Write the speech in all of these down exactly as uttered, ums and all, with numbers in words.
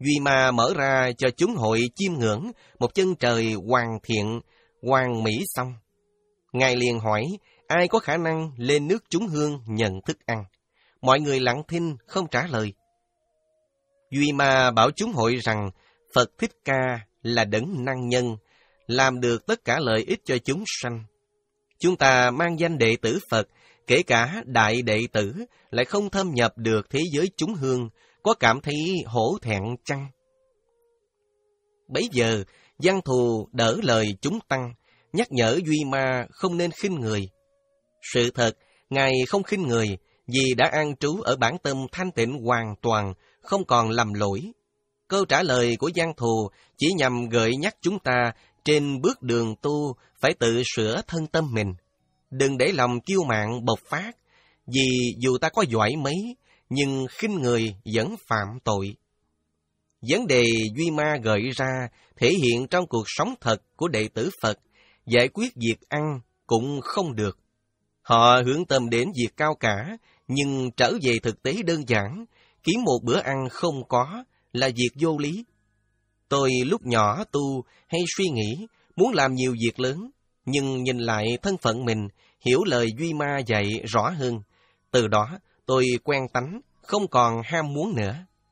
Duy Ma mở ra cho chúng hội chiêm ngưỡng một chân trời hoàn thiện, hoàn mỹ xong. Ngài liền hỏi, ai có khả năng lên nước cúng hương nhận thức ăn? Mọi người lặng thinh, không trả lời. Duy Ma bảo chúng hội rằng, Phật Thích Ca là đấng năng nhân, làm được tất cả lợi ích cho chúng sanh. Chúng ta mang danh đệ tử Phật, kể cả đại đệ tử, lại không thâm nhập được thế giới chúng hương, có cảm thấy hổ thẹn chăng? Bấy giờ, Văn Thù đỡ lời chúng tăng, nhắc nhở Duy Ma không nên khinh người. Sự thật, Ngài không khinh người, vì đã an trú ở bản tâm thanh tịnh hoàn toàn, không còn lầm lỗi. Câu trả lời của Văn Thù chỉ nhằm gợi nhắc chúng ta trên bước đường tu phải tự sửa thân tâm mình. Đừng để lòng kiêu mạn bộc phát, vì dù ta có giỏi mấy, nhưng khinh người vẫn phạm tội. Vấn đề Duy Ma gợi ra thể hiện trong cuộc sống thật của đệ tử Phật, giải quyết việc ăn cũng không được. Họ hướng tâm đến việc cao cả, nhưng trở về thực tế đơn giản, kiếm một bữa ăn không có là việc vô lý. Tôi lúc nhỏ tu hay suy nghĩ muốn làm nhiều việc lớn, nhưng nhìn lại thân phận mình, hiểu lời Duy Ma dạy rõ hơn. Từ đó tôi quen tánh, không còn ham muốn nữa.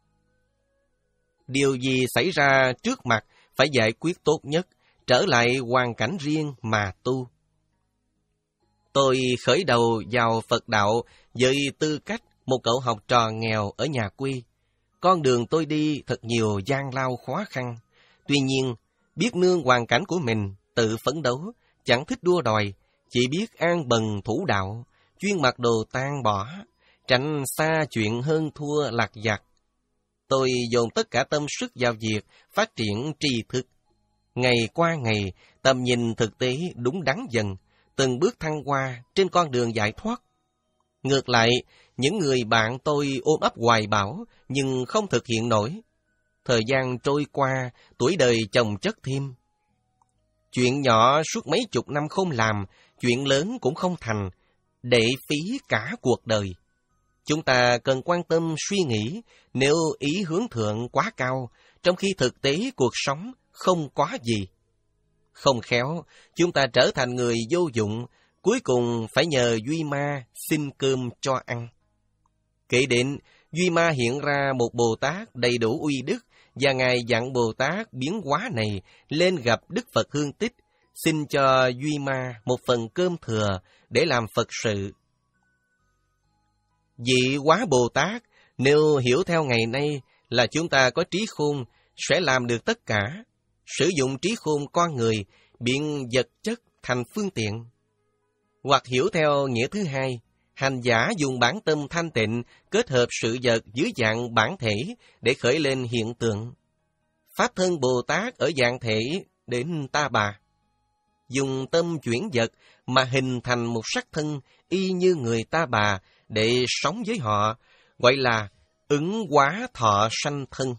Điều gì xảy ra trước mặt phải giải quyết tốt nhất, trở lại hoàn cảnh riêng mà tu. Tôi khởi đầu vào Phật đạo với tư cách một cậu học trò nghèo ở nhà quê. Con đường tôi đi thật nhiều gian lao khó khăn. Tuy nhiên, biết nương hoàn cảnh của mình, tự phấn đấu, chẳng thích đua đòi, chỉ biết an bần thủ đạo, chuyên mặc đồ tan bỏ, tránh xa chuyện hơn thua lạc vặt. Tôi dồn tất cả tâm sức vào việc phát triển tri thức. Ngày qua ngày, tầm nhìn thực tế đúng đắn dần, từng bước thăng hoa trên con đường giải thoát. Ngược lại, những người bạn tôi ôm ấp hoài bão nhưng không thực hiện nổi. Thời gian trôi qua, tuổi đời chồng chất thêm. Chuyện nhỏ suốt mấy chục năm không làm, chuyện lớn cũng không thành, để phí cả cuộc đời. Chúng ta cần quan tâm suy nghĩ, nếu ý hướng thượng quá cao, trong khi thực tế cuộc sống không có gì. Không khéo, chúng ta trở thành người vô dụng, cuối cùng phải nhờ Duy Ma xin cơm cho ăn. Kể đến, Duy Ma hiện ra một Bồ Tát đầy đủ uy đức, và Ngài dặn Bồ Tát biến hóa này lên gặp Đức Phật Hương Tích, xin cho Duy Ma một phần cơm thừa để làm Phật sự. Vị Hóa Bồ Tát, nếu hiểu theo ngày nay là chúng ta có trí khôn, sẽ làm được tất cả, sử dụng trí khôn con người, biện vật chất thành phương tiện. Hoặc hiểu theo nghĩa thứ hai, hành giả dùng bản tâm thanh tịnh kết hợp sự vật dưới dạng bản thể để khởi lên hiện tượng. Pháp thân Bồ Tát ở dạng thể đến Ta Bà. Dùng tâm chuyển vật mà hình thành một sắc thân y như người Ta Bà để sống với họ, gọi là ứng hóa thọ sanh thân.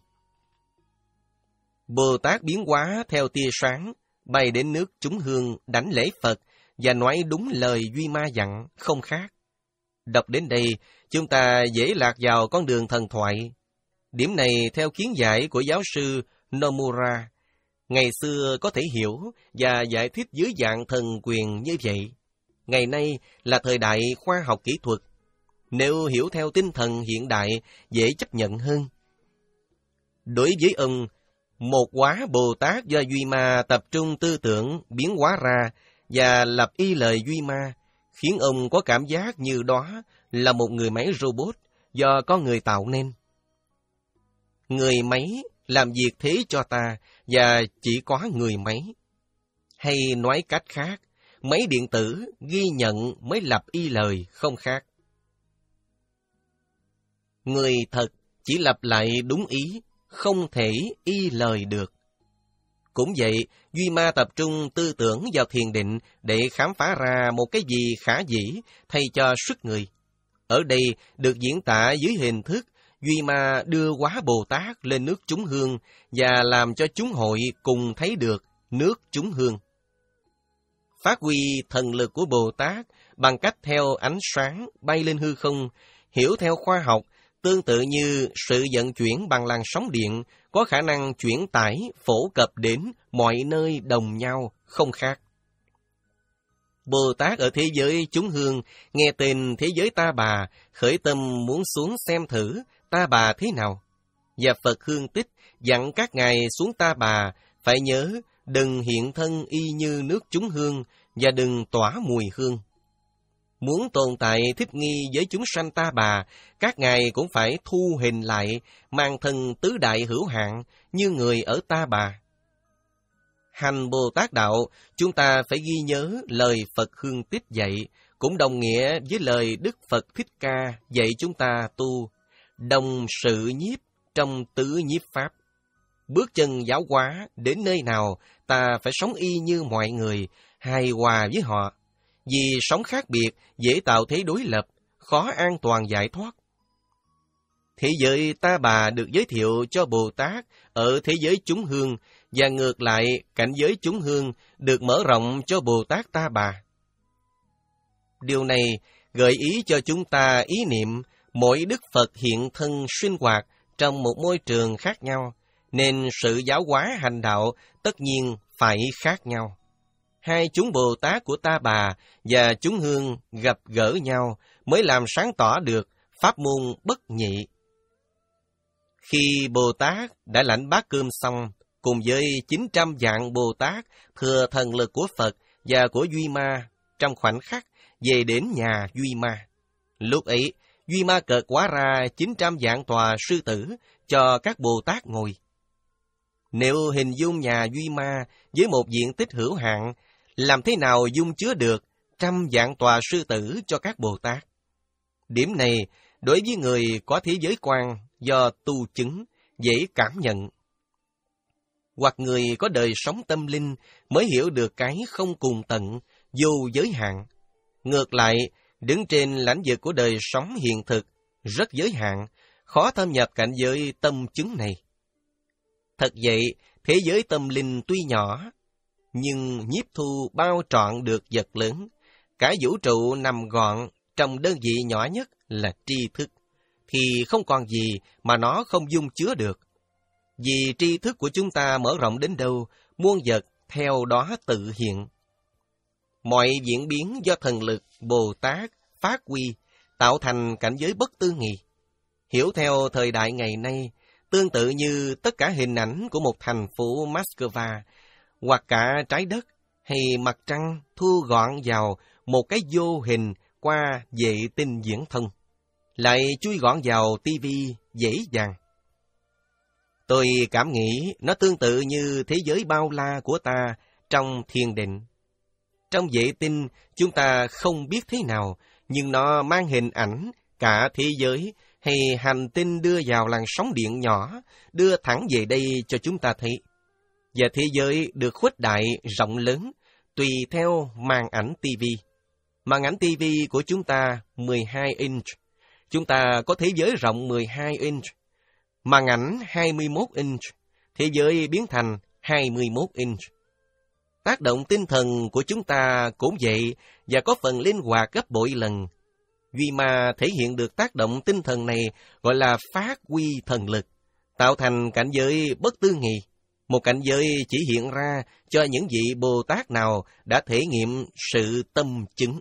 Bồ Tát biến hóa theo tia sáng, bay đến nước chúng hương đảnh lễ Phật và nói đúng lời Duy Ma dặn, không khác. Đọc đến đây, chúng ta dễ lạc vào con đường thần thoại. Điểm này theo kiến giải của giáo sư Nomura, ngày xưa có thể hiểu và giải thích dưới dạng thần quyền như vậy. Ngày nay là thời đại khoa học kỹ thuật. Nếu hiểu theo tinh thần hiện đại, dễ chấp nhận hơn. Đối với ông, một hóa Bồ Tát do Duy Ma tập trung tư tưởng biến hóa ra và lập y lời Duy Ma, khiến ông có cảm giác như đó là một người máy robot do con người tạo nên. Người máy làm việc thế cho ta và chỉ có người máy. Hay nói cách khác, máy điện tử ghi nhận mới lập y lời, không khác. Người thật chỉ lặp lại đúng ý, không thể y lời được. Cũng vậy, Duy Ma tập trung tư tưởng vào thiền định để khám phá ra một cái gì khả dĩ thay cho sức người. Ở đây được diễn tả dưới hình thức Duy Ma đưa Hóa Bồ Tát lên nước chúng hương và làm cho chúng hội cùng thấy được nước chúng hương. Phát huy thần lực của Bồ Tát bằng cách theo ánh sáng bay lên hư không, hiểu theo khoa học, Tương tự như sự vận chuyển bằng làn sóng điện có khả năng chuyển tải, phổ cập đến mọi nơi đồng nhau, không khác. Bồ Tát ở thế giới chúng hương nghe tên thế giới Ta Bà, khởi tâm muốn xuống xem thử Ta Bà thế nào. Và Phật Hương Tích dặn các ngài xuống Ta Bà phải nhớ đừng hiện thân y như nước chúng hương và đừng tỏa mùi hương. Muốn tồn tại thích nghi với chúng sanh Ta Bà, các ngài cũng phải thu hình lại, mang thân tứ đại hữu hạn như người ở Ta Bà. Hành Bồ Tát Đạo, chúng ta phải ghi nhớ lời Phật Hương Tích dạy, cũng đồng nghĩa với lời Đức Phật Thích Ca dạy chúng ta tu, đồng sự nhiếp trong tứ nhiếp pháp. Bước chân giáo hóa đến nơi nào, ta phải sống y như mọi người, hài hòa với họ. Vì sống khác biệt dễ tạo thế đối lập, khó an toàn giải thoát. Thế giới Ta Bà được giới thiệu cho Bồ Tát ở thế giới chúng hương, và ngược lại cảnh giới chúng hương được mở rộng cho Bồ Tát Ta Bà. Điều này gợi ý cho chúng ta ý niệm mỗi Đức Phật hiện thân sinh hoạt trong một môi trường khác nhau, nên sự giáo hóa hành đạo tất nhiên phải khác nhau. Hai chúng Bồ Tát của Ta Bà và chúng hương gặp gỡ nhau mới làm sáng tỏ được pháp môn bất nhị. Khi Bồ Tát đã lãnh bát cơm xong, cùng với chín trăm vạn Bồ Tát thừa thần lực của Phật và của Duy Ma, trong khoảnh khắc về đến nhà Duy Ma. Lúc ấy, Duy Ma cợt hóa ra chín trăm vạn tòa sư tử cho các Bồ Tát ngồi. Nếu hình dung nhà Duy Ma với một diện tích hữu hạn, làm thế nào dung chứa được trăm vạn tòa sư tử cho các Bồ Tát? Điểm này, đối với người có thế giới quan do tu chứng, dễ cảm nhận. Hoặc người có đời sống tâm linh mới hiểu được cái không cùng tận, vô giới hạn. Ngược lại, đứng trên lãnh vực của đời sống hiện thực, rất giới hạn, khó thâm nhập cảnh giới tâm chứng này. Thật vậy, thế giới tâm linh tuy nhỏ, nhưng nhiếp thu bao trọn được vật lớn. Cả vũ trụ nằm gọn trong đơn vị nhỏ nhất là tri thức, thì không còn gì mà nó không dung chứa được. Vì tri thức của chúng ta mở rộng đến đâu, muôn vật theo đó tự hiện. Mọi diễn biến do thần lực Bồ Tát phát huy, tạo thành cảnh giới bất tư nghị. Hiểu theo thời đại ngày nay, tương tự như tất cả hình ảnh của một thành phố Moscow, hoặc cả trái đất hay mặt trăng thu gọn vào một cái vô hình qua vệ tinh viễn thông, lại chui gọn vào tivi dễ dàng. Tôi cảm nghĩ nó tương tự như thế giới bao la của ta trong thiền định. Trong vệ tinh, chúng ta không biết thế nào, nhưng nó mang hình ảnh cả thế giới hay hành tinh đưa vào làn sóng điện nhỏ, đưa thẳng về đây cho chúng ta thấy. Và thế giới được khuếch đại rộng lớn, tùy theo màn ảnh tivi. Màn ảnh tivi của chúng ta mười hai inch. Chúng ta có thế giới rộng mười hai inch. Màn ảnh hai mươi mốt inch. Thế giới biến thành hai mươi mốt inch. Tác động tinh thần của chúng ta cũng vậy và có phần linh hoạt gấp bội lần. Duy Ma thể hiện được tác động tinh thần này gọi là phát huy thần lực, tạo thành cảnh giới bất tư nghị, một cảnh giới chỉ hiện ra cho những vị Bồ Tát nào đã thể nghiệm sự tâm chứng.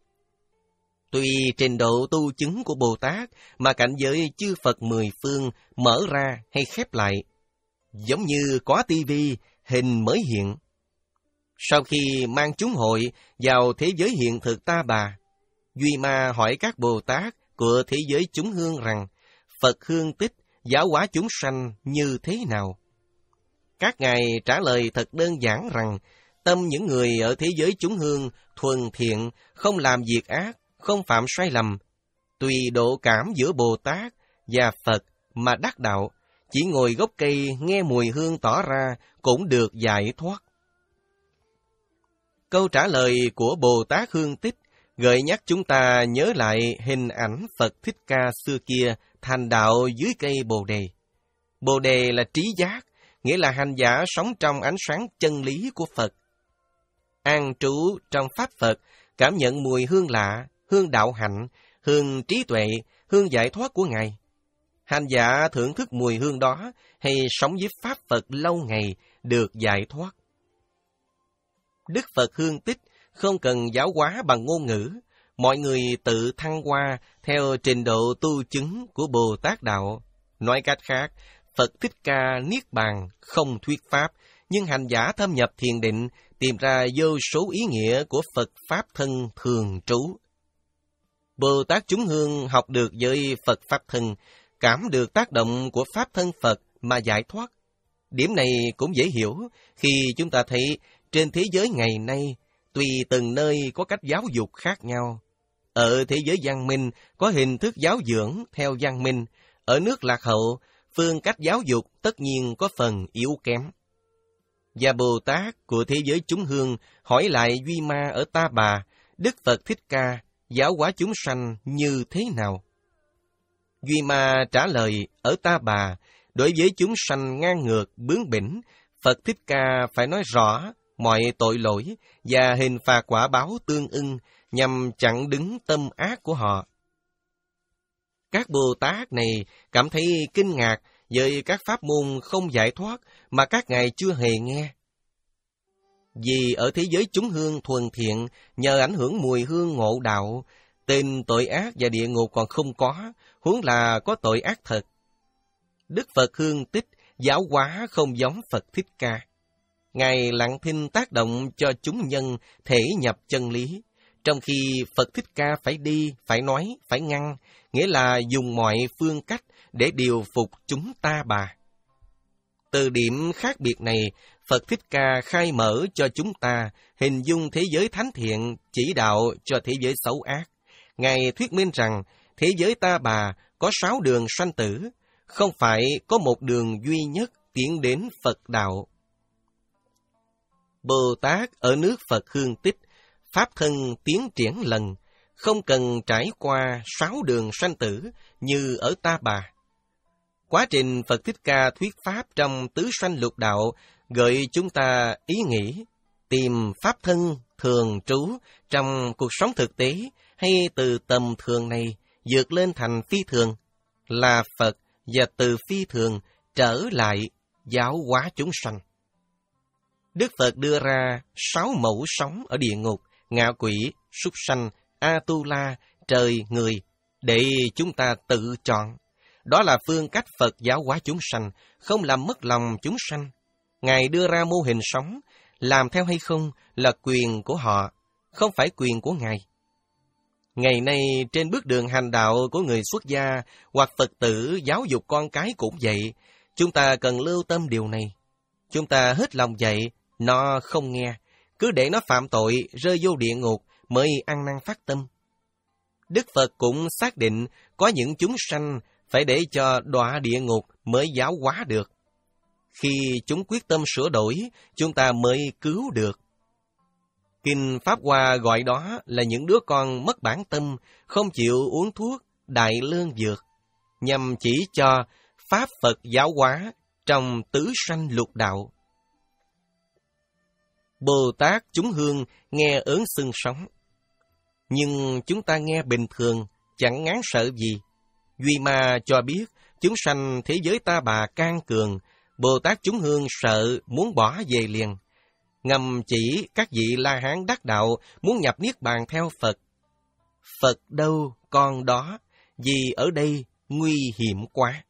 Tuy trình độ tu chứng của Bồ Tát mà cảnh giới chư Phật mười phương mở ra hay khép lại, giống như có tivi hình mới hiện. Sau khi mang chúng hội vào thế giới hiện thực Ta Bà, Duy Ma hỏi các Bồ Tát của thế giới chúng hương rằng Phật Hương Tích giáo hóa chúng sanh như thế nào? Các ngài trả lời thật đơn giản rằng tâm những người ở thế giới chúng hương thuần thiện, không làm việc ác, không phạm sai lầm, tùy độ cảm giữa Bồ Tát và Phật mà đắc đạo, chỉ ngồi gốc cây nghe mùi hương tỏ ra cũng được giải thoát. Câu trả lời của Bồ Tát Hương Tích gợi nhắc chúng ta nhớ lại hình ảnh Phật Thích Ca xưa kia thành đạo dưới cây Bồ Đề. Bồ Đề là trí giác, nghĩa là hành giả sống trong ánh sáng chân lý của Phật. An trú trong Pháp Phật, cảm nhận mùi hương lạ, hương đạo hạnh, hương trí tuệ, hương giải thoát của Ngài. Hành giả thưởng thức mùi hương đó hay sống với Pháp Phật lâu ngày được giải thoát. Đức Phật Hương Tích không cần giáo hóa bằng ngôn ngữ, mọi người tự thăng hoa theo trình độ tu chứng của Bồ Tát Đạo. Nói cách khác, Phật Thích Ca Niết Bàn không thuyết Pháp, nhưng hành giả thâm nhập thiền định tìm ra vô số ý nghĩa của Phật Pháp thân thường trú. Bồ Tát chúng hương học được với Phật Pháp thân, cảm được tác động của Pháp thân Phật mà giải thoát. Điểm này cũng dễ hiểu khi chúng ta thấy trên thế giới ngày nay, tùy từng nơi có cách giáo dục khác nhau. Ở thế giới văn minh có hình thức giáo dưỡng theo văn minh, ở nước lạc hậu, phương cách giáo dục tất nhiên có phần yếu kém. Và Bồ Tát của thế giới chúng hương hỏi lại Duy Ma ở Ta Bà, Đức Phật Thích Ca giáo hóa chúng sanh như thế nào? Duy Ma trả lời ở Ta Bà, đối với chúng sanh ngang ngược, bướng bỉnh, Phật Thích Ca phải nói rõ mọi tội lỗi và hình phạt quả báo tương ưng nhằm chặn đứng tâm ác của họ. Các Bồ Tát này cảm thấy kinh ngạc với các pháp môn không giải thoát mà các ngài chưa hề nghe. Vì ở thế giới chúng hương thuần thiện, nhờ ảnh hưởng mùi hương ngộ đạo, tên tội ác và địa ngục còn không có, huống là có tội ác thật. Đức Phật Hương Tích giáo hóa không giống Phật Thích Ca. Ngài lặng thinh tác động cho chúng nhân thể nhập chân lý, trong khi Phật Thích Ca phải đi, phải nói, phải ngăn, nghĩa là dùng mọi phương cách để điều phục chúng Ta Bà. Từ điểm khác biệt này, Phật Thích Ca khai mở cho chúng ta hình dung thế giới thánh thiện, chỉ đạo cho thế giới xấu ác. Ngài thuyết minh rằng thế giới Ta Bà có sáu đường sanh tử, không phải có một đường duy nhất tiến đến Phật Đạo. Bồ Tát ở nước Phật Hương Tích, Pháp thân tiến triển lần, không cần trải qua sáu đường sanh tử như ở Ta Bà. Quá trình Phật Thích Ca thuyết Pháp trong tứ sanh lục đạo gợi chúng ta ý nghĩ tìm Pháp thân thường trú trong cuộc sống thực tế hay từ tầm thường này vượt lên thành phi thường, là Phật và từ phi thường trở lại giáo hóa chúng sanh. Đức Phật đưa ra sáu mẫu sống ở địa ngục, ngạ quỷ, súc sanh, A-tu-la, trời, người, để chúng ta tự chọn. Đó là phương cách Phật giáo hóa chúng sanh, không làm mất lòng chúng sanh. Ngài đưa ra mô hình sống, làm theo hay không là quyền của họ, không phải quyền của Ngài. Ngày nay, trên bước đường hành đạo của người xuất gia hoặc Phật tử giáo dục con cái cũng vậy, chúng ta cần lưu tâm điều này. Chúng ta hết lòng dạy, nó không nghe, cứ để nó phạm tội, rơi vô địa ngục mới ăn năn phát tâm. Đức Phật cũng xác định có những chúng sanh phải để cho đọa địa ngục mới giáo hóa được. Khi chúng quyết tâm sửa đổi, chúng ta mới cứu được. Kinh Pháp Hoa gọi đó là những đứa con mất bản tâm, không chịu uống thuốc, đại lương dược, nhằm chỉ cho Pháp Phật giáo hóa trong tứ sanh lục đạo. Bồ Tát chúng hương nghe ớn xưng sống, nhưng chúng ta nghe bình thường, chẳng ngán sợ gì. Duy Ma cho biết, chúng sanh thế giới Ta Bà can cường, Bồ Tát chúng hương sợ muốn bỏ về liền. Ngầm chỉ các vị La Hán đắc đạo muốn nhập Niết Bàn theo Phật. Phật đâu con đó, vì ở đây nguy hiểm quá.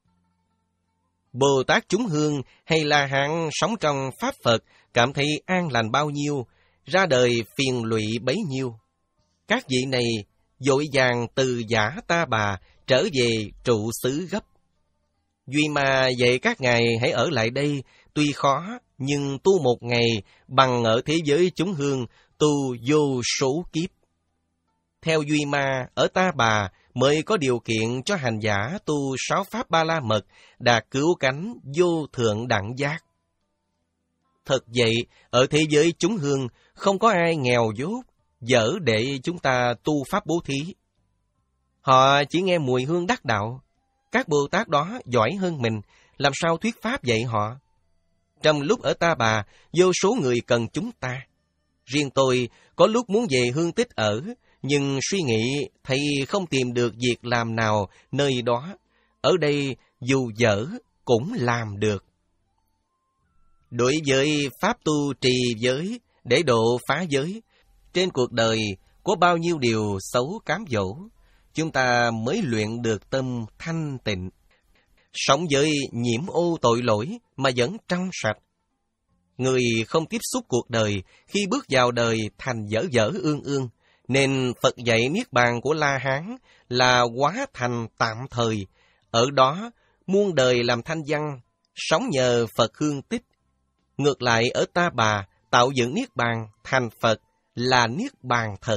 Bồ Tát chúng hương hay La Hán sống trong Pháp Phật cảm thấy an lành bao nhiêu, ra đời phiền lụy bấy nhiêu. Các vị này vội vàng từ giả Ta Bà trở về trụ xứ gấp. Duy Ma dạy các ngài hãy ở lại đây, tuy khó, nhưng tu một ngày bằng ở thế giới chúng hương tu vô số kiếp. Theo Duy Ma, ở Ta Bà mới có điều kiện cho hành giả tu sáu pháp ba la mật đạt cứu cánh vô thượng đẳng giác. Thật vậy, ở thế giới chúng hương không có ai nghèo dốt, dở để chúng ta tu pháp bố thí. Họ chỉ nghe mùi hương đắc đạo. Các Bồ Tát đó giỏi hơn mình, làm sao thuyết pháp dạy họ? Trong lúc ở Ta Bà, vô số người cần chúng ta. Riêng tôi có lúc muốn về Hương Tích ở, nhưng suy nghĩ thấy không tìm được việc làm nào nơi đó. ở đây dù dở cũng làm được. Đối với pháp tu trì giới để độ phá giới, trên cuộc đời có bao nhiêu điều xấu cám dỗ, chúng ta mới luyện được tâm thanh tịnh. Sống với nhiễm ô tội lỗi mà vẫn trong sạch. Người không tiếp xúc cuộc đời khi bước vào đời thành dở dở ương ương, nên Phật dạy Niết Bàn của La Hán là hóa thành tạm thời, ở đó muôn đời làm thanh văn, sống nhờ Phật hương tích. Ngược lại ở Ta Bà, tạo dựng Niết Bàn thành Phật là Niết Bàn thật.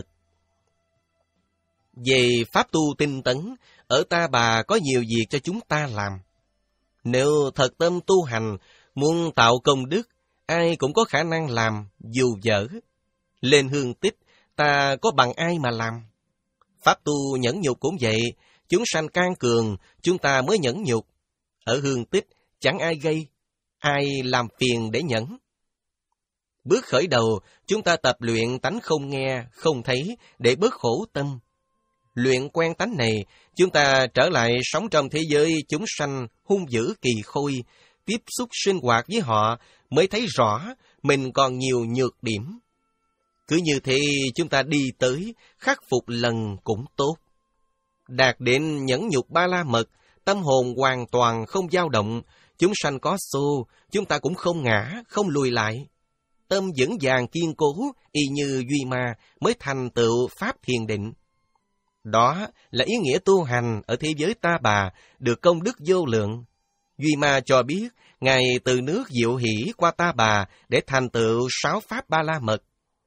Về pháp tu tinh tấn, ở Ta Bà có nhiều việc cho chúng ta làm. Nếu thật tâm tu hành, muốn tạo công đức, ai cũng có khả năng làm, dù dở. Lên hương tích, ta có bằng ai mà làm? Pháp tu nhẫn nhục cũng vậy, chúng sanh can cường, chúng ta mới nhẫn nhục. Ở hương tích, chẳng ai gây, ai làm phiền để nhẫn. Bước khởi đầu, chúng ta tập luyện tánh không nghe, không thấy, để bớt khổ tâm. Luyện quen tánh này, chúng ta trở lại sống trong thế giới chúng sanh hung dữ kỳ khôi, tiếp xúc sinh hoạt với họ mới thấy rõ mình còn nhiều nhược điểm. Cứ như thế chúng ta đi tới, khắc phục lần cũng tốt. Đạt đến nhẫn nhục ba la mật, tâm hồn hoàn toàn không dao động, chúng sanh có xô, chúng ta cũng không ngã, không lùi lại. Tâm vững vàng kiên cố, y như Duy Ma mới thành tựu pháp thiền định. Đó là ý nghĩa tu hành ở thế giới Ta Bà, được công đức vô lượng. Duy Ma cho biết, Ngài từ nước Diệu Hỷ qua Ta Bà để thành tựu sáu pháp ba la mật.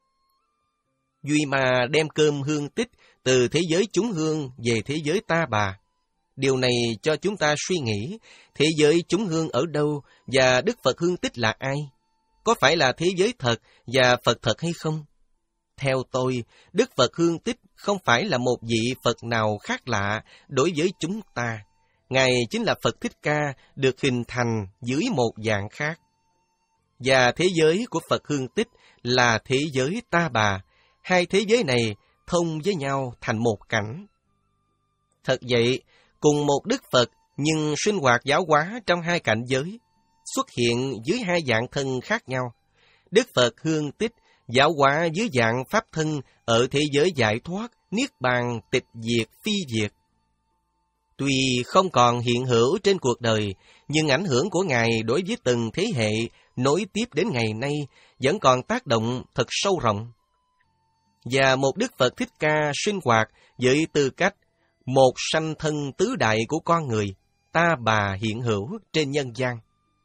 Duy Ma đem cơm hương tích từ thế giới chúng hương về thế giới Ta Bà. Điều này cho chúng ta suy nghĩ, thế giới chúng hương ở đâu và Đức Phật hương tích là ai? Có phải là thế giới thật và Phật thật hay không? Theo tôi, Đức Phật hương tích không phải là một vị Phật nào khác lạ đối với chúng ta. Ngài chính là Phật Thích Ca được hình thành dưới một dạng khác. Và thế giới của Phật hương tích là thế giới Ta Bà. Hai thế giới này thông với nhau thành một cảnh. Thật vậy, cùng một Đức Phật nhưng sinh hoạt giáo hóa trong hai cảnh giới, xuất hiện dưới hai dạng thân khác nhau. Đức Phật hương tích giáo hóa dưới dạng pháp thân ở thế giới giải thoát, niết bàn, tịch diệt, phi diệt. Tuy không còn hiện hữu trên cuộc đời, nhưng ảnh hưởng của Ngài đối với từng thế hệ nối tiếp đến ngày nay vẫn còn tác động thật sâu rộng. Và một Đức Phật Thích Ca sinh hoạt với tư cách một sanh thân tứ đại của con người, Ta Bà hiện hữu trên nhân gian,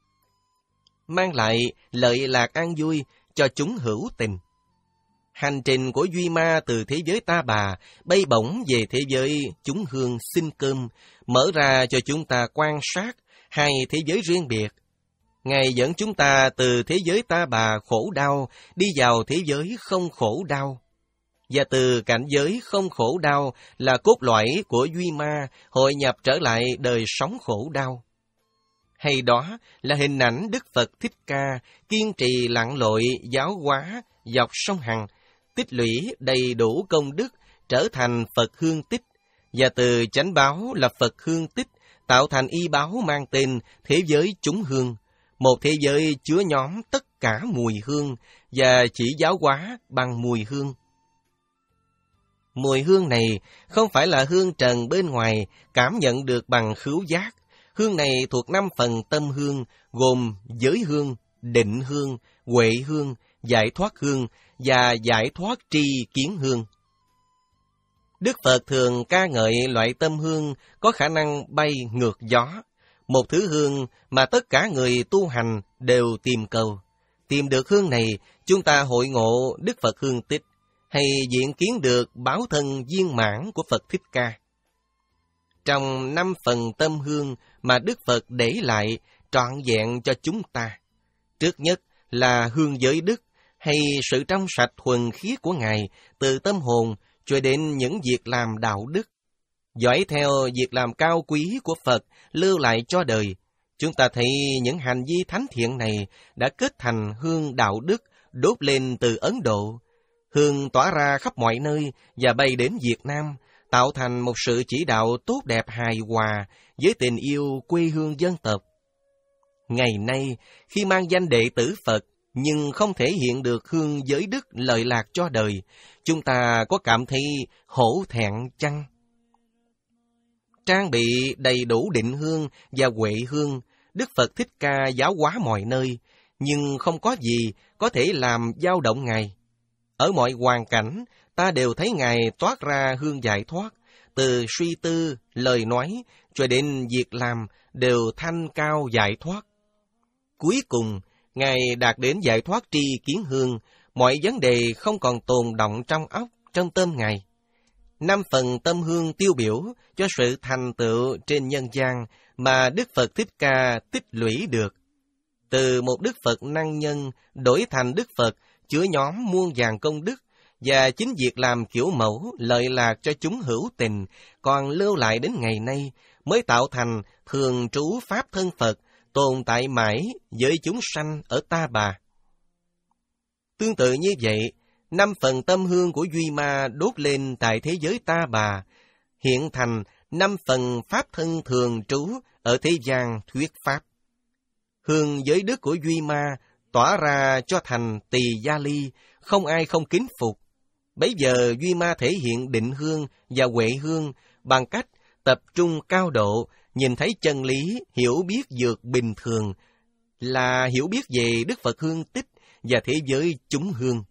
mang lại lợi lạc an vui cho chúng hữu tình. Hành trình của Duy Ma từ thế giới Ta Bà bay bổng về thế giới chúng hương xin cơm, mở ra cho chúng ta quan sát hai thế giới riêng biệt. Ngài dẫn chúng ta từ thế giới Ta Bà khổ đau đi vào thế giới không khổ đau. Và từ cảnh giới không khổ đau là cốt lõi của Duy Ma hội nhập trở lại đời sống khổ đau. Hay đó là hình ảnh Đức Phật Thích Ca kiên trì lặn lội giáo hóa dọc sông Hằng, tích lũy đầy đủ công đức trở thành Phật hương tích, và từ chánh báo là Phật hương tích tạo thành y báo mang tên thế giới chúng hương, một thế giới chứa nhóm tất cả mùi hương và chỉ giáo hóa bằng mùi hương. Mùi hương này không phải là hương trần bên ngoài cảm nhận được bằng khứu giác. Hương này thuộc năm phần tâm hương, gồm giới hương, định hương, huệ hương, giải thoát hương và giải thoát tri kiến hương. Đức Phật thường ca ngợi loại tâm hương có khả năng bay ngược gió, một thứ hương mà tất cả người tu hành đều tìm cầu. Tìm được hương này, chúng ta hội ngộ Đức Phật hương tích, hay diện kiến được báo thân viên mãn của Phật Thích Ca. Trong năm phần tâm hương mà Đức Phật để lại trọn vẹn cho chúng ta, trước nhất là hương giới đức, hay sự trong sạch thuần khiết của Ngài từ tâm hồn cho đến những việc làm đạo đức. Dõi theo việc làm cao quý của Phật lưu lại cho đời, chúng ta thấy những hành vi thánh thiện này đã kết thành hương đạo đức đốt lên từ Ấn Độ. Hương tỏa ra khắp mọi nơi và bay đến Việt Nam, tạo thành một sự chỉ đạo tốt đẹp hài hòa với tình yêu quê hương dân tộc. Ngày nay, khi mang danh đệ tử Phật, nhưng không thể hiện được hương giới đức lợi lạc cho đời, chúng ta có cảm thấy hổ thẹn chăng? Trang bị đầy đủ định hương và huệ hương, Đức Phật Thích Ca giáo hóa mọi nơi, nhưng không có gì có thể làm dao động Ngài. Ở mọi hoàn cảnh, ta đều thấy Ngài toát ra hương giải thoát, từ suy tư, lời nói, cho đến việc làm đều thanh cao giải thoát. Cuối cùng, Ngài đạt đến giải thoát tri kiến hương, mọi vấn đề không còn tồn động trong óc, trong tâm Ngài. Năm phần tâm hương tiêu biểu cho sự thành tựu trên nhân gian mà Đức Phật Thích Ca tích lũy được. Từ một Đức Phật năng nhân đổi thành Đức Phật chứa nhóm muôn vàn công đức, và chính việc làm kiểu mẫu lợi lạc cho chúng hữu tình còn lưu lại đến ngày nay mới tạo thành thường trú Pháp thân Phật, tồn tại mãi với chúng sanh ở Ta Bà. Tương tự như vậy, năm phần tâm hương của Duy Ma đốt lên tại thế giới Ta Bà, hiện thành năm phần Pháp thân thường trú ở thế gian thuyết Pháp. Hương giới đức của Duy Ma tỏa ra cho thành Tỳ Gia Ly, không ai không kính phục. Bấy giờ Duy Ma thể hiện định hương và huệ hương bằng cách tập trung cao độ, nhìn thấy chân lý, hiểu biết vượt bình thường, là hiểu biết về Đức Phật hương tích và thế giới chúng hương.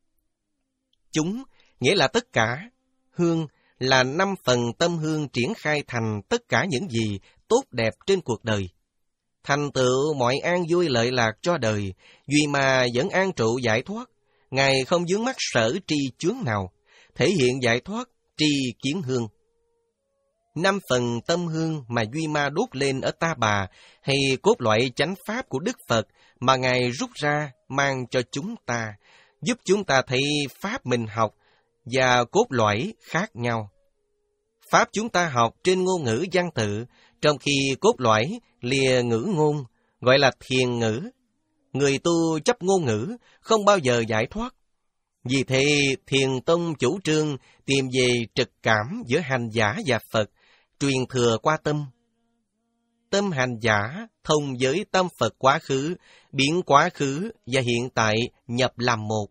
Chúng nghĩa là tất cả, hương là năm phần tâm hương triển khai thành tất cả những gì tốt đẹp trên cuộc đời. Thành tựu mọi an vui lợi lạc cho đời, Duy Ma vẫn an trụ giải thoát. Ngài không vướng mắc sở tri chướng nào, thể hiện giải thoát tri kiến hương. Năm phần tâm hương mà Duy Ma đốt lên ở Ta Bà, hay cốt loại chánh pháp của Đức Phật mà Ngài rút ra mang cho chúng ta, giúp chúng ta thấy pháp mình học và cốt loại khác nhau. Pháp chúng ta học trên ngôn ngữ văn tự, trong khi cốt loại lìa ngữ ngôn, gọi là thiền ngữ. Người tu chấp ngôn ngữ không bao giờ giải thoát. Vì thế, Thiền Tông chủ trương tìm về trực cảm giữa hành giả và Phật, truyền thừa qua tâm. Tâm hành giả thông với tâm Phật quá khứ, biến quá khứ và hiện tại nhập làm một.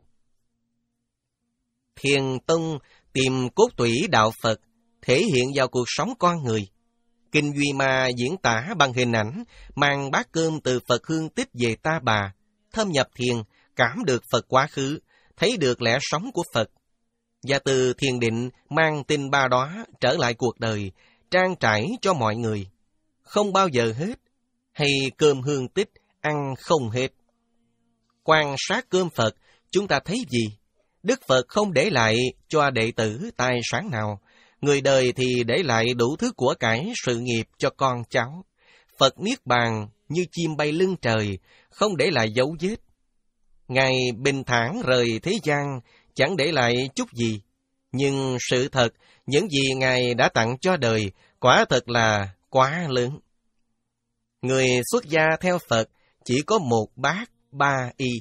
Thiền Tông tìm cốt tủy đạo Phật, thể hiện vào cuộc sống con người. Kinh Duy Ma diễn tả bằng hình ảnh, mang bát cơm từ Phật hương tích về Ta Bà, thâm nhập thiền, cảm được Phật quá khứ, thấy được lẽ sống của Phật. Và từ thiền định mang tinh ba đóa trở lại cuộc đời, trang trải cho mọi người. Không bao giờ hết, hay cơm hương tích, ăn không hết. Quan sát cơm Phật, chúng ta thấy gì? Đức Phật không để lại cho đệ tử tài sản nào. Người đời thì để lại đủ thứ của cải sự nghiệp cho con cháu. Phật niết bàn như chim bay lưng trời, không để lại dấu vết. Ngài bình thản rời thế gian, chẳng để lại chút gì. Nhưng sự thật, những gì Ngài đã tặng cho đời, quả thật là quá lớn. Người xuất gia theo Phật chỉ có một bát ba y.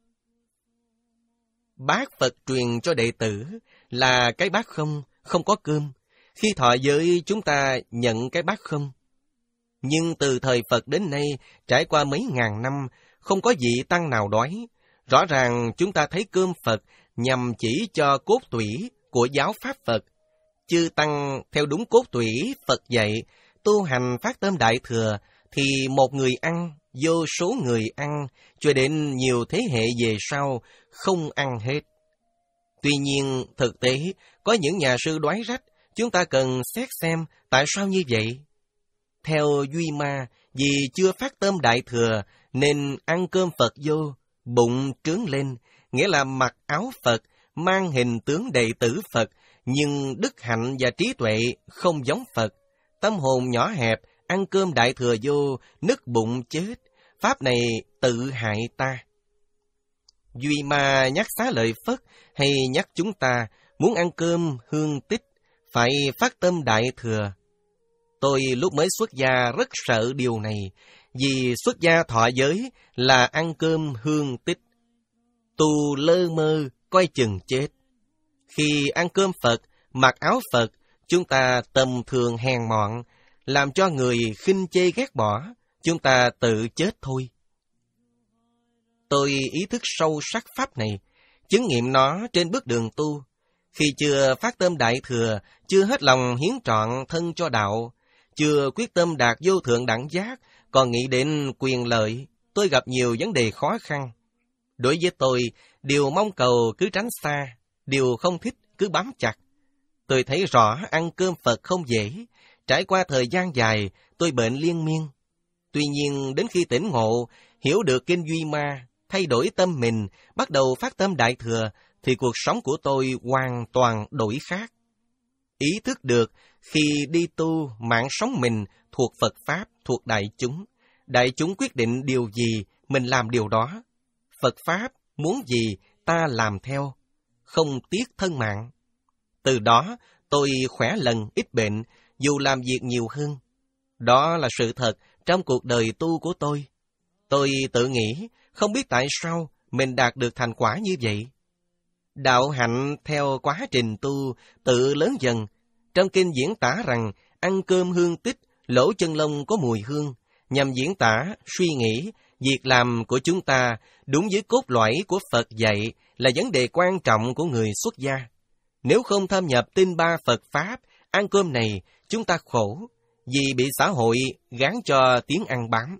Bát Phật truyền cho đệ tử là cái bát không, không có cơm. Khi thọ giới chúng ta nhận cái bát không. Nhưng từ thời Phật đến nay, trải qua mấy ngàn năm, không có vị tăng nào đói. Rõ ràng chúng ta thấy cơm Phật nhằm chỉ cho cốt tủy của giáo pháp Phật. Chư tăng theo đúng cốt tủy Phật dạy, tu hành phát tâm đại thừa, thì một người ăn, vô số người ăn, cho đến nhiều thế hệ về sau, không ăn hết. Tuy nhiên, thực tế, có những nhà sư đoái rách, chúng ta cần xét xem tại sao như vậy. Theo Duy Ma, vì chưa phát tâm đại thừa, nên ăn cơm Phật vô, bụng trướng lên, nghĩa là mặc áo Phật, mang hình tướng đệ tử Phật, nhưng đức hạnh và trí tuệ không giống Phật. Tâm hồn nhỏ hẹp, ăn cơm đại thừa vô, nứt bụng chết. Pháp này tự hại ta. Duy Ma nhắc xá lợi Phất hay nhắc chúng ta muốn ăn cơm hương tích, phải phát tâm đại thừa. Tôi lúc mới xuất gia rất sợ điều này, vì xuất gia thọ giới là ăn cơm hương tích. Tu lơ mơ, coi chừng chết. Khi ăn cơm Phật, mặc áo Phật, chúng ta tầm thường hèn mọn, làm cho người khinh chê ghét bỏ, chúng ta tự chết thôi. Tôi ý thức sâu sắc pháp này, chứng nghiệm nó trên bước đường tu. Khi chưa phát tâm đại thừa, chưa hết lòng hiến trọn thân cho đạo, chưa quyết tâm đạt vô thượng đẳng giác, còn nghĩ đến quyền lợi, tôi gặp nhiều vấn đề khó khăn. Đối với tôi, điều mong cầu cứ tránh xa, điều không thích cứ bám chặt. Tôi thấy rõ ăn cơm Phật không dễ, trải qua thời gian dài, tôi bệnh liên miên. Tuy nhiên, đến khi tỉnh ngộ, hiểu được kinh Duy Ma, thay đổi tâm mình, bắt đầu phát tâm đại thừa, thì cuộc sống của tôi hoàn toàn đổi khác. Ý thức được, khi đi tu, mạng sống mình thuộc Phật Pháp, thuộc đại chúng. Đại chúng quyết định điều gì, mình làm điều đó. Phật Pháp muốn gì, ta làm theo, không tiếc thân mạng. Từ đó, tôi khỏe lần, ít bệnh, dù làm việc nhiều hơn. Đó là sự thật trong cuộc đời tu của tôi. Tôi tự nghĩ, không biết tại sao mình đạt được thành quả như vậy. Đạo hạnh theo quá trình tu tự lớn dần. Trong kinh diễn tả rằng, ăn cơm hương tích, lỗ chân lông có mùi hương, nhằm diễn tả, suy nghĩ, việc làm của chúng ta đúng với cốt lõi của Phật dạy là vấn đề quan trọng của người xuất gia. Nếu không thâm nhập tinh ba Phật Pháp, ăn cơm này chúng ta khổ, vì bị xã hội gán cho tiếng ăn bám.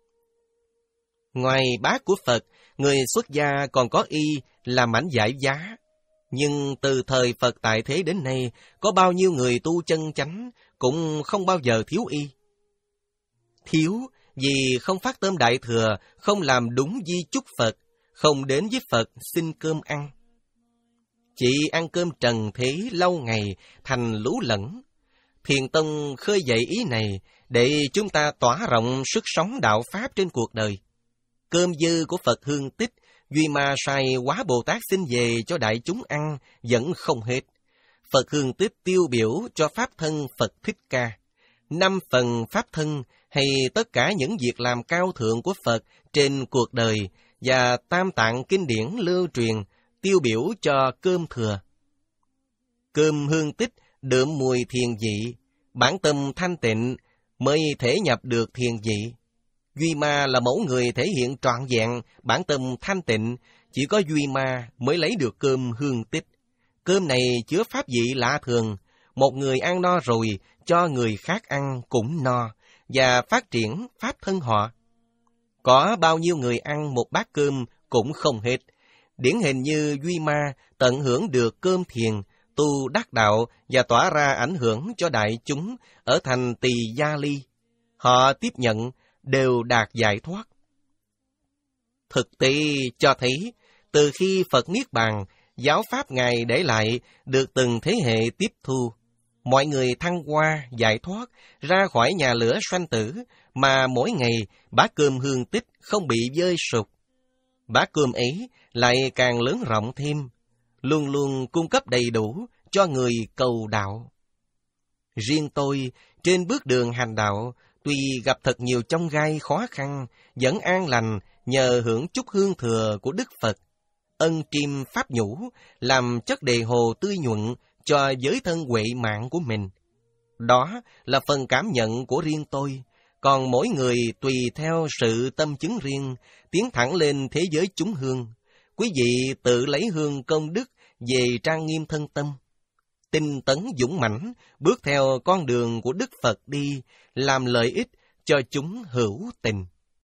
Ngoài bát của Phật, người xuất gia còn có y là mảnh giải giá. Nhưng từ thời Phật tại thế đến nay, có bao nhiêu người tu chân chánh cũng không bao giờ thiếu y. Thiếu vì không phát tâm đại thừa, không làm đúng di chúc Phật, không đến với Phật xin cơm ăn. Chỉ ăn cơm trần thế lâu ngày thành lú lẫn. Thiền Tông khơi dậy ý này để chúng ta tỏa rộng sức sống đạo Pháp trên cuộc đời. Cơm dư của Phật hương tích, Duy Ma sai Quá Bồ Tát xin về cho đại chúng ăn, vẫn không hết. Phật hương tích tiêu biểu cho Pháp thân Phật Thích Ca. Năm phần Pháp thân hay tất cả những việc làm cao thượng của Phật trên cuộc đời và tam tạng kinh điển lưu truyền, tiêu biểu cho cơm thừa. Cơm hương tích đượm mùi thiền vị, bản tâm thanh tịnh mới thể nhập được thiền vị. Duy Ma là mẫu người thể hiện trọn vẹn bản tâm thanh tịnh, chỉ có Duy Ma mới lấy được cơm hương tích. Cơm này chứa pháp vị lạ thường, một người ăn no rồi cho người khác ăn cũng no, và phát triển pháp thân họ. Có bao nhiêu người ăn một bát cơm cũng không hết. Điển hình như Duy Ma tận hưởng được cơm thiền, tu đắc đạo và tỏa ra ảnh hưởng cho đại chúng ở thành Tỳ Gia Ly. Họ tiếp nhận đều đạt giải thoát. Thực tế cho thấy, từ khi Phật Niết Bàn, giáo pháp Ngài để lại được từng thế hệ tiếp thu. Mọi người thăng hoa, giải thoát, ra khỏi nhà lửa sanh tử, mà mỗi ngày bát cơm hương tích không bị vơi sụt. Bát cơm ấy lại càng lớn rộng thêm, luôn luôn cung cấp đầy đủ cho người cầu đạo. Riêng tôi, trên bước đường hành đạo, tuy gặp thật nhiều chông gai khó khăn, vẫn an lành nhờ hưởng chút hương thừa của Đức Phật. Ân triêm pháp nhũ, làm chất đề hồ tươi nhuận cho giới thân huệ mạng của mình. Đó là phần cảm nhận của riêng tôi, còn mỗi người tùy theo sự tâm chứng riêng, tiến thẳng lên thế giới chúng hương. Quý vị tự lấy hương công đức về trang nghiêm thân tâm. Tinh tấn dũng mãnh, bước theo con đường của Đức Phật đi, làm lợi ích cho chúng hữu tình.